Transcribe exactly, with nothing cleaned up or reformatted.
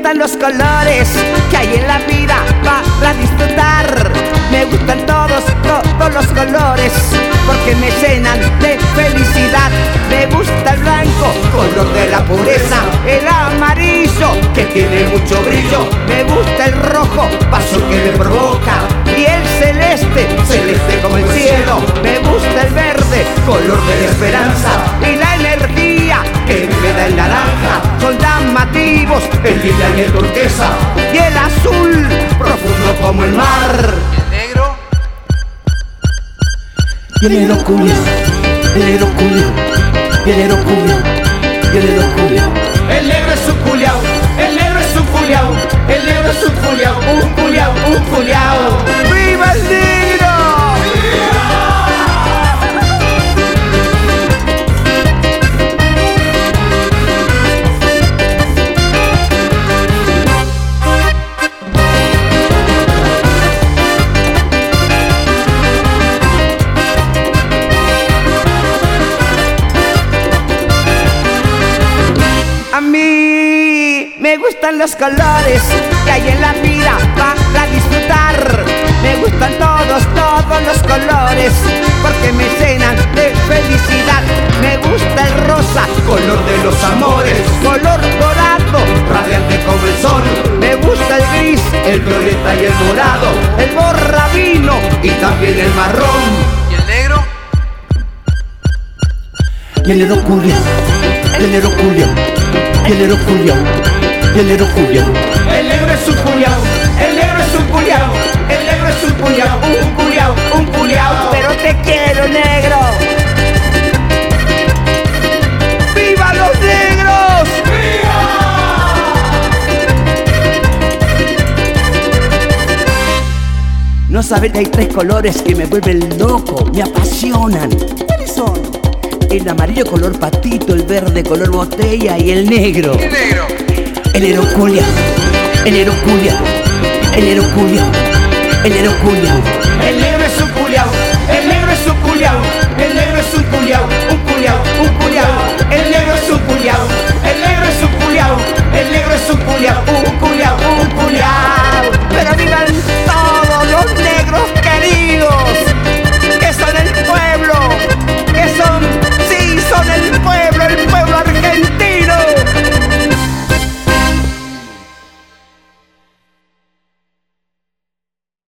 gustan los colores que hay en la vida para disfrutar. Me gustan todos, todos los colores porque me llenan de felicidad. Me gusta el blanco, color de la pureza, el amarillo que tiene mucho brillo. Me gusta el rojo, pasión que me provoca, y el celeste, celeste como el cielo. Me gusta el verde, color de la esperanza, y la energía que me da el naranja. Son llamativos el lila y el turquesa, y el azul profundo como el mar. ¿Negro? Y el negro culiao, el negro culiao, y el negro culiao, y el negro culiao. El negro es un culiao, el negro es un culiao, el negro es un culiao, un culiao, un culiao. ¡Viva el negro! A mí me gustan los colores que hay en la vida para disfrutar. Me gustan todos, todos los colores porque me llenan de felicidad. Me gusta el rosa, Color de los amores, color dorado, radiante como el sol. me gusta el gris, El violeta y el dorado, el borrabino. y también el marrón. ¿Y el negro? Y el negro culiao, el negro culiao, y el negro culiao, y el negro culiao. El negro es un culiao, el negro es un culiao, el negro es un culiao, un culiao, un culiao. Pero te quiero, negro. ¡Viva los negros! No sabes que hay tres colores que me vuelven loco, me apasionan. ¿Cuáles son? El amarillo color patito, el verde color botella y el negro. ¿Y el negro? El negro culiao, el negro culiao, el negro culiao, el negro culiao. El negro es un culiao, el negro es un culiao, el negro es un culiao, un culiao, un culiao. El negro es un culiao, el negro es un culiao, el negro es un culiao, un culiao, un culiao. Pero viva el